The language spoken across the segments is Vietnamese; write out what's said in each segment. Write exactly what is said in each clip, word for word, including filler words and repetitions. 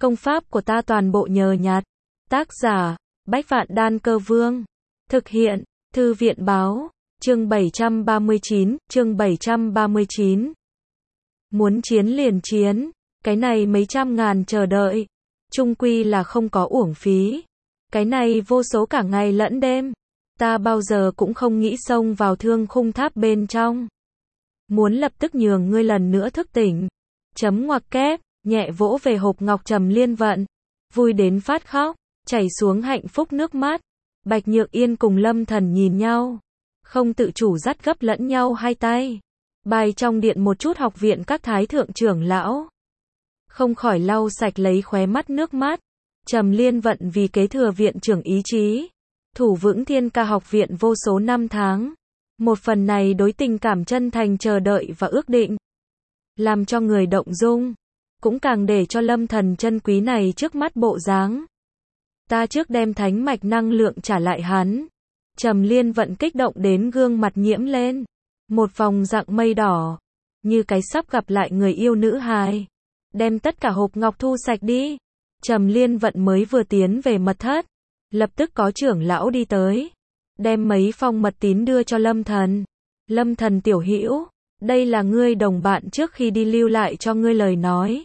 Công pháp của ta toàn bộ nhờ nhặt. Tác giả, Bách Vạn Đan Cơ Vương. Thực hiện, Thư viện Báo. Chương bảy trăm ba mươi chín, chương bảy trăm ba mươi chín. Muốn chiến liền chiến, cái này mấy trăm ngàn chờ đợi, chung quy là không có uổng phí. Cái này vô số cả ngày lẫn đêm, ta bao giờ cũng không nghĩ xông vào thương khung tháp bên trong. Muốn lập tức nhường ngươi lần nữa thức tỉnh. Chấm ngoặc kép, nhẹ vỗ về hộp ngọc Trầm Liên Vận, vui đến phát khóc, chảy xuống hạnh phúc nước mắt. Bạch Nhược Yên cùng Lâm Thần nhìn nhau, không tự chủ dắt gấp lẫn nhau hai tay. Bài trong điện một chút học viện các thái thượng trưởng lão, không khỏi lau sạch lấy khóe mắt nước mắt. Trầm Liên Vận vì kế thừa viện trưởng ý chí, thủ vững Thiên Ca học viện vô số năm tháng. Một phần này đối tình cảm chân thành chờ đợi và ước định, làm cho người động dung, cũng càng để cho Lâm Thần chân quý này trước mắt bộ dáng. Ta trước đem thánh mạch năng lượng trả lại hắn. Trầm Liên Vận kích động đến gương mặt nhiễm lên một vòng dạng mây đỏ, như cái sắp gặp lại người yêu nữ hài. Đem tất cả hộp ngọc thu sạch đi. Trầm Liên Vận mới vừa tiến về mật thất, lập tức có trưởng lão đi tới, đem mấy phong mật tín đưa cho Lâm Thần. Lâm Thần tiểu hữu, đây là ngươi đồng bạn trước khi đi lưu lại cho ngươi lời nói.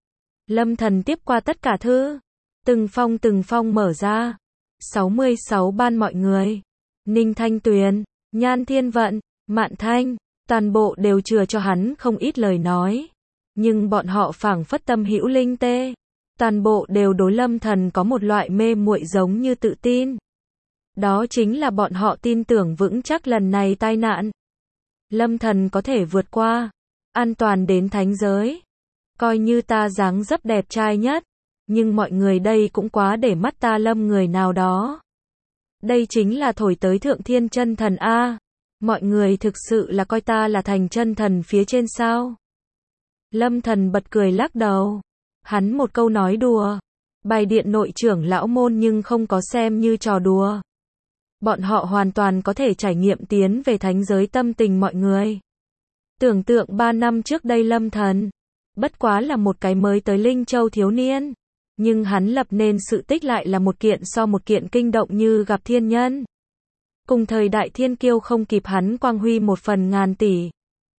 Lâm Thần tiếp qua tất cả thư, từng phong từng phong mở ra. sáu mươi sáu ban mọi người, Ninh Thanh Tuyền, Nhan Thiên Vận, Mạn Thanh, toàn bộ đều chừa cho hắn không ít lời nói. Nhưng bọn họ phảng phất tâm hữu linh tê, toàn bộ đều đối Lâm Thần có một loại mê muội giống như tự tin. Đó chính là bọn họ tin tưởng vững chắc lần này tai nạn, Lâm Thần có thể vượt qua, an toàn đến thánh giới. Coi như ta dáng dấp đẹp trai nhất, nhưng mọi người đây cũng quá để mắt ta Lâm người nào đó. Đây chính là thổi tới thượng thiên chân thần a. Mọi người thực sự là coi ta là thành chân thần phía trên sao? Lâm Thần bật cười lắc đầu. Hắn một câu nói đùa, bài điện nội trưởng lão môn nhưng không có xem như trò đùa. Bọn họ hoàn toàn có thể trải nghiệm tiến về thánh giới tâm tình mọi người. Tưởng tượng ba năm trước đây Lâm Thần, bất quá là một cái mới tới Linh Châu thiếu niên, nhưng hắn lập nên sự tích lại là một kiện so một kiện kinh động như gặp thiên nhân. Cùng thời đại thiên kiêu không kịp hắn quang huy một phần ngàn tỷ.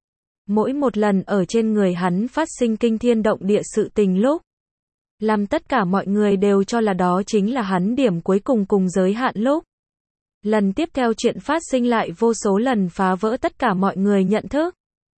Mỗi một lần ở trên người hắn phát sinh kinh thiên động địa sự tình lúc, làm tất cả mọi người đều cho là đó chính là hắn điểm cuối cùng cùng giới hạn lúc. Lần tiếp theo chuyện phát sinh lại vô số lần phá vỡ tất cả mọi người nhận thức.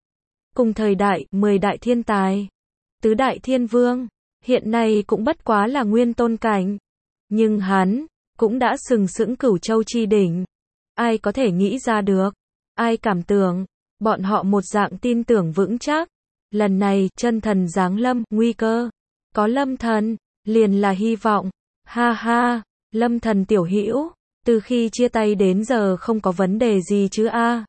Cùng thời đại, mười đại thiên tài, tứ đại thiên vương, hiện nay cũng bất quá là nguyên tôn cảnh. Nhưng hắn, cũng đã sừng sững cửu châu chi đỉnh. Ai có thể nghĩ ra được, ai cảm tưởng, bọn họ một dạng tin tưởng vững chắc. Lần này, chân thần giáng lâm, nguy cơ. Có Lâm Thần, liền là hy vọng. Ha ha, Lâm Thần tiểu hữu, từ khi chia tay đến giờ không có vấn đề gì chứ a? À?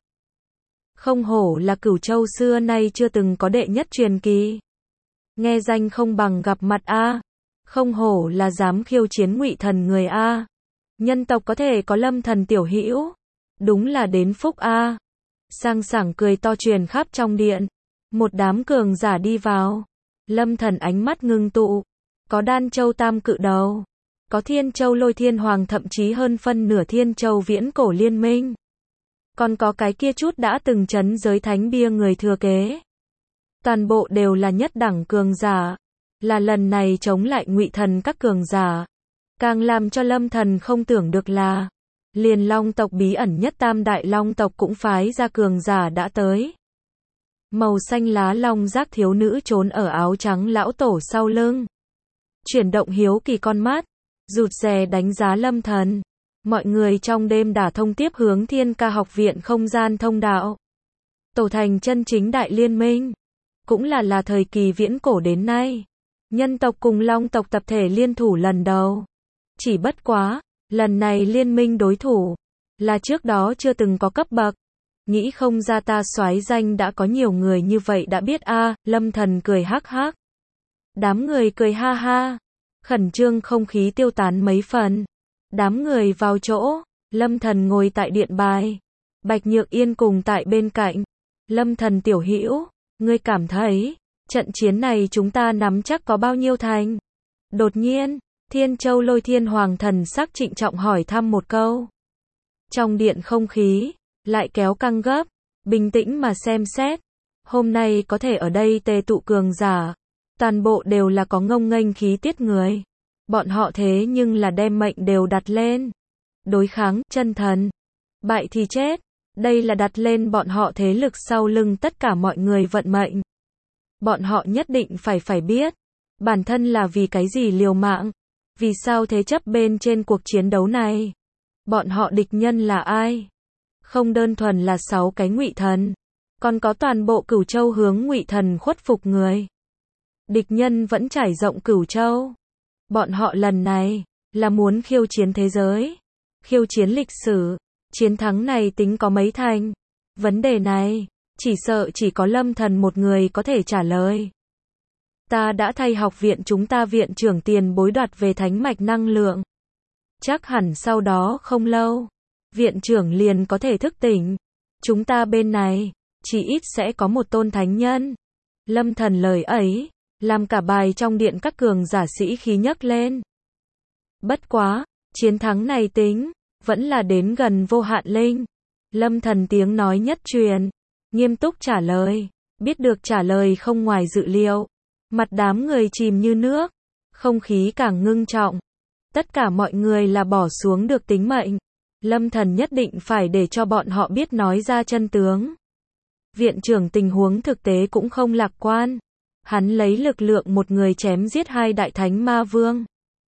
Không hổ là cửu châu xưa nay chưa từng có đệ nhất truyền kỳ. Nghe danh không bằng gặp mặt a. À? Không hổ là dám khiêu chiến Ngụy Thần người a. À? Nhân tộc có thể có Lâm Thần tiểu hữu, đúng là đến phúc a. À? Sang sảng cười to truyền khắp trong điện. Một đám cường giả đi vào. Lâm Thần ánh mắt ngưng tụ, có Đan Châu Tam Cự Đầu, có Thiên Châu Lôi Thiên Hoàng, thậm chí hơn phân nửa Thiên Châu viễn cổ liên minh. Còn có cái kia chút đã từng chấn giới thánh bia người thừa kế. Toàn bộ đều là nhất đẳng cường giả, là lần này chống lại Ngụy Thần các cường giả. Càng làm cho Lâm Thần không tưởng được là, liền Long tộc bí ẩn nhất Tam Đại Long tộc cũng phái ra cường giả đã tới. Màu xanh lá long giác thiếu nữ trốn ở áo trắng lão tổ sau lưng, chuyển động hiếu kỳ con mắt, rụt rè đánh giá Lâm Thần. Mọi người trong đêm đả thông tiếp hướng Thiên Ca học viện không gian thông đạo, tổ thành chân chính đại liên minh, cũng là là thời kỳ viễn cổ đến nay, nhân tộc cùng long tộc tập thể liên thủ lần đầu. Chỉ bất quá, lần này liên minh đối thủ, là trước đó chưa từng có cấp bậc. Nghĩ không ra ta soái danh đã có nhiều người như vậy đã biết a. À? Lâm Thần cười hắc hắc. Đám người cười ha ha, khẩn trương không khí tiêu tán mấy phần. Đám người vào chỗ, Lâm Thần ngồi tại điện bài, Bạch Nhược Yên cùng tại bên cạnh. Lâm Thần tiểu hữu, ngươi cảm thấy trận chiến này chúng ta nắm chắc có bao nhiêu thành? Đột nhiên, Thiên Châu Lôi Thiên Hoàng thần sắc trịnh trọng hỏi thăm một câu. Trong điện không khí, lại kéo căng gấp, bình tĩnh mà xem xét. Hôm nay có thể ở đây tề tụ cường giả, toàn bộ đều là có ngông nghênh khí tiết người. Bọn họ thế nhưng là đem mệnh đều đặt lên. Đối kháng, chân thần. Bại thì chết. Đây là đặt lên bọn họ thế lực sau lưng tất cả mọi người vận mệnh. Bọn họ nhất định phải phải biết. Bản thân là vì cái gì liều mạng. Vì sao thế chấp bên trên cuộc chiến đấu này. Bọn họ địch nhân là ai? Không đơn thuần là sáu cái Ngụy Thần. Còn có toàn bộ Cửu Châu hướng Ngụy Thần khuất phục người. Địch nhân vẫn trải rộng Cửu Châu. Bọn họ lần này, là muốn khiêu chiến thế giới. Khiêu chiến lịch sử. Chiến thắng này tính có mấy thành? Vấn đề này, chỉ sợ chỉ có Lâm Thần một người có thể trả lời. Ta đã thay học viện chúng ta viện trưởng tiền bối đoạt về thánh mạch năng lượng. Chắc hẳn sau đó không lâu, viện trưởng liền có thể thức tỉnh. Chúng ta bên này, chỉ ít sẽ có một tôn thánh nhân. Lâm Thần lời ấy, làm cả bài trong điện các cường giả sĩ khí nhấc lên. Bất quá, chiến thắng này tính, vẫn là đến gần vô hạn linh. Lâm Thần tiếng nói nhất truyền, nghiêm túc trả lời, biết được trả lời không ngoài dự liệu. Mặt đám người chìm như nước, không khí càng ngưng trọng. Tất cả mọi người là bỏ xuống được tính mệnh. Lâm Thần nhất định phải để cho bọn họ biết nói ra chân tướng. Viện trưởng tình huống thực tế cũng không lạc quan. Hắn lấy lực lượng một người chém giết hai đại thánh ma vương.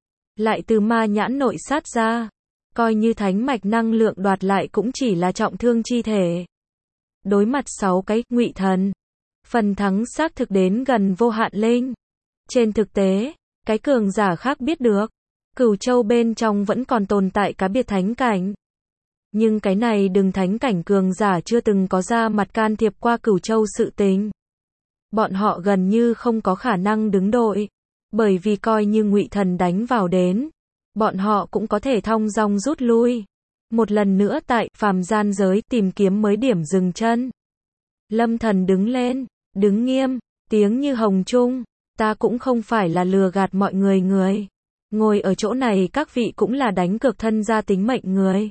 Lại từ ma nhãn nội sát ra. Coi như thánh mạch năng lượng đoạt lại cũng chỉ là trọng thương chi thể. Đối mặt sáu cái Ngụy Thần. Phần thắng xác thực đến gần vô hạn linh. Trên thực tế, cái cường giả khác biết được. Cửu Châu bên trong vẫn còn tồn tại cá biệt thánh cảnh. Nhưng cái này đừng thánh cảnh cường giả chưa từng có ra mặt can thiệp qua Cửu Châu sự tình. Bọn họ gần như không có khả năng đứng đội. Bởi vì coi như Ngụy Thần đánh vào đến. Bọn họ cũng có thể thong dong rút lui. Một lần nữa tại phàm gian giới tìm kiếm mới điểm dừng chân. Lâm Thần đứng lên, đứng nghiêm, tiếng như hồng trung. Ta cũng không phải là lừa gạt mọi người người. Ngồi ở chỗ này các vị cũng là đánh cược thân ra tính mệnh người.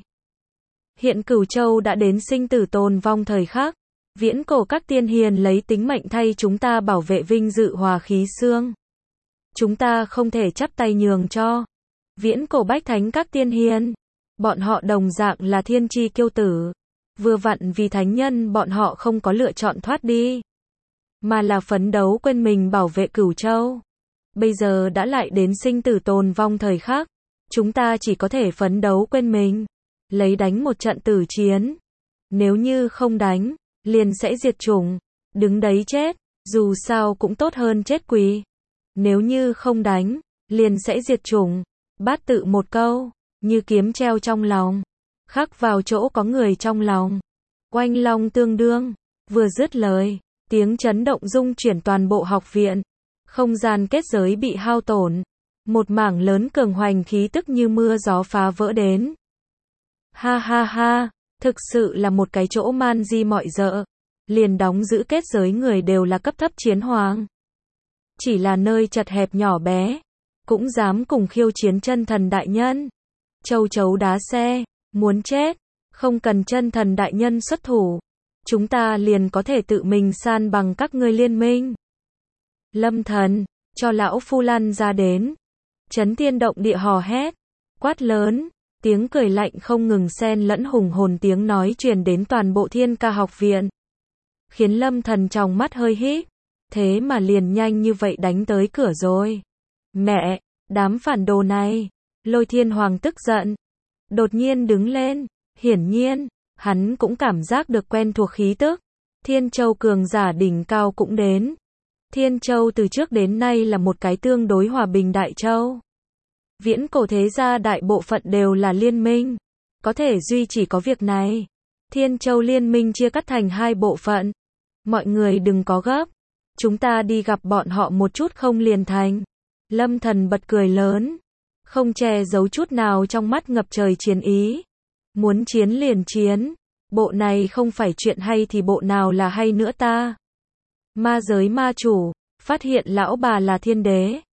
Hiện Cửu Châu đã đến sinh tử tồn vong thời khắc. Viễn cổ các tiên hiền lấy tính mệnh thay chúng ta bảo vệ vinh dự hòa khí xương. Chúng ta không thể chắp tay nhường cho. Viễn cổ bách thánh các tiên hiền. Bọn họ đồng dạng là thiên chi kiêu tử. Vừa vặn vì thánh nhân bọn họ không có lựa chọn thoát đi. Mà là phấn đấu quên mình bảo vệ Cửu Châu. Bây giờ đã lại đến sinh tử tồn vong thời khắc. Chúng ta chỉ có thể phấn đấu quên mình. Lấy đánh một trận tử chiến. Nếu như không đánh, liền sẽ diệt chủng. Đứng đấy chết, dù sao cũng tốt hơn chết quỳ. Nếu như không đánh, liền sẽ diệt chủng. Bát tự một câu, như kiếm treo trong lòng. Khắc vào chỗ có người trong lòng. Oanh long tương đương. Vừa dứt lời, tiếng chấn động rung chuyển toàn bộ học viện. Không gian kết giới bị hao tổn. Một mảng lớn cường hoành khí tức như mưa gió phá vỡ đến. Ha ha ha, thực sự là một cái chỗ man di mọi dợ. Liền đóng giữ kết giới người đều là cấp thấp chiến hoàng. Chỉ là nơi chật hẹp nhỏ bé. Cũng dám cùng khiêu chiến chân thần đại nhân. Châu chấu đá xe, muốn chết. Không cần chân thần đại nhân xuất thủ. Chúng ta liền có thể tự mình san bằng các ngươi liên minh. Lâm Thần, cho lão phu lăn ra đến. Chấn thiên động địa hò hét. Quát lớn, tiếng cười lạnh không ngừng xen lẫn hùng hồn tiếng nói truyền đến toàn bộ Thiên Ca học viện. Khiến Lâm Thần trong mắt hơi híp. Thế mà liền nhanh như vậy đánh tới cửa rồi. Mẹ, đám phản đồ này. Lôi Thiên Hoàng tức giận. Đột nhiên đứng lên. Hiển nhiên, hắn cũng cảm giác được quen thuộc khí tức. Thiên Châu cường giả đỉnh cao cũng đến. Thiên Châu từ trước đến nay là một cái tương đối hòa bình đại châu. Viễn cổ thế gia đại bộ phận đều là liên minh. Có thể duy chỉ có việc này. Thiên Châu liên minh chia cắt thành hai bộ phận. Mọi người đừng có gấp. Chúng ta đi gặp bọn họ một chút không liền thành. Lâm Thần bật cười lớn. Không che giấu chút nào trong mắt ngập trời chiến ý. Muốn chiến liền chiến. Bộ này không phải chuyện hay thì bộ nào là hay nữa ta. Ma giới ma chủ, phát hiện lão bà là thiên đế.